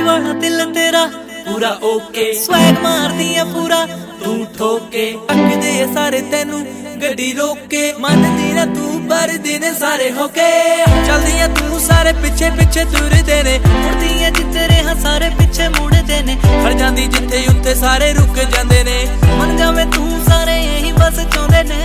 वाला दिल तेरा पूरा ओके, स्वैग मारदी है पूरा तू ठोके, तकदे सारे तेनू गड्डी रोके, मनदी ना तू पर दिन सारे होके, चलदी है तू सारे पिछे पिछे तुरदे ने, मुड़दी है जिथे रहा सारे पिछे मुड़दे ने, खड़ जांदी जिथे उत्थे सारे रुक जांदे ने, मन जावे तू सारे यही बस चाहुंदे ने।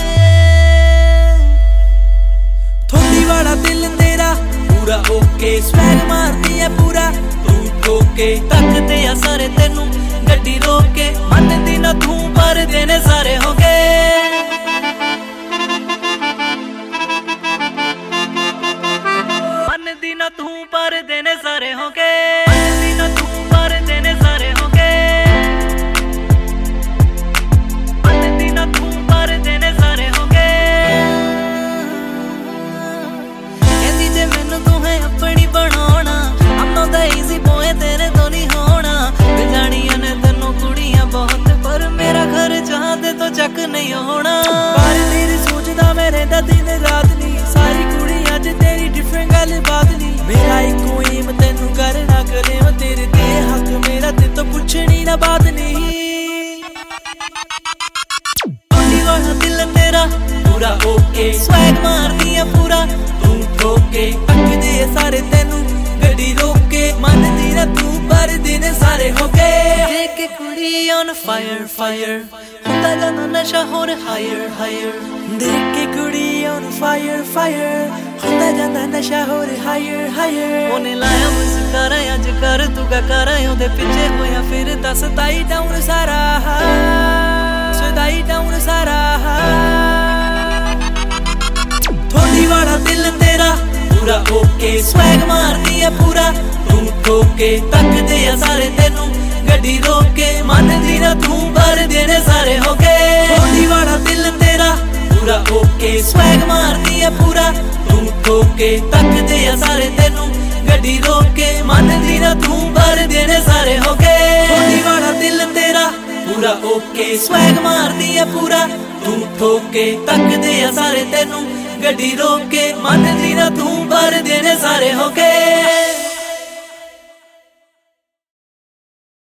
थोड़ी वाला दिल तेरा पूरा ओके, स्वैग मारदी है पूरा तू ठोके, तकदे आ सारे तेनू गड्डी रोके, मनदी ना तू पर दिन सारे होके। मनदी ना तू पर दिन सारे होके, मनदी ना तू पर दिन सारे होके, मनदी ना तू पर दिन सारे होके। कहती जे मैनू तू है अपनी बनाना, I'm not the easy boy तेरे तो नहीं होना, जानिया ने तेनू कुड़ियां बहुत पर मेरा घर चाहते तो चक नहीं होना, पर तेरी सोचदा मैं रहंदा दिन रात नहीं, सारी कुड़ियां च तेरी डिफरेंट गल बात नहीं, मेरा इको एम तेनू करना करे तेरे ते हक मेरा ते तो पुछनी ना बात नहीं। टोली वाला दिल तेरा पूरा ओके, स्वैग मारदी है पूरा तू ठोके, तकदे सारे तेनू गड्डी रोके, मनदी ना तू पर दिन सारे होके। देख के कुड़ी on fire fire, हुंदा जांदा नशा होर higher higher, देख के कुड़ी on fire fire, हुंदा जांदा नशा होर higher higher। ओने लाया मुस्कारा अज कर तू का कर ओदे पिछे होया फिर दस ताई डाउन सारा, सदाई डाउन सारा। थोड़ी वाला दिल तेरा पूरा ओके, स्वैग मारदी है पूरा तू ठोके, तकदे आ सारे तेनू गड्डी रोके, मनदी ना तू पर दिन सारे होके। थोड़ी वाला दिल तेरा पूरा ओके, स्वैग मारदी है पूरा तू ठोके, तकदे आ सारे तेनू गड्डी रोके, मनदी ना तू पर दिन सारे होके। थोड़ी वाला दिल तेरा पूरा ओके, स्वैग मारदी है पूरा तू ठोके, तकदे आ सारे तेनू गड्डी रोके, मनदी ना तू पर दिन सारे होके।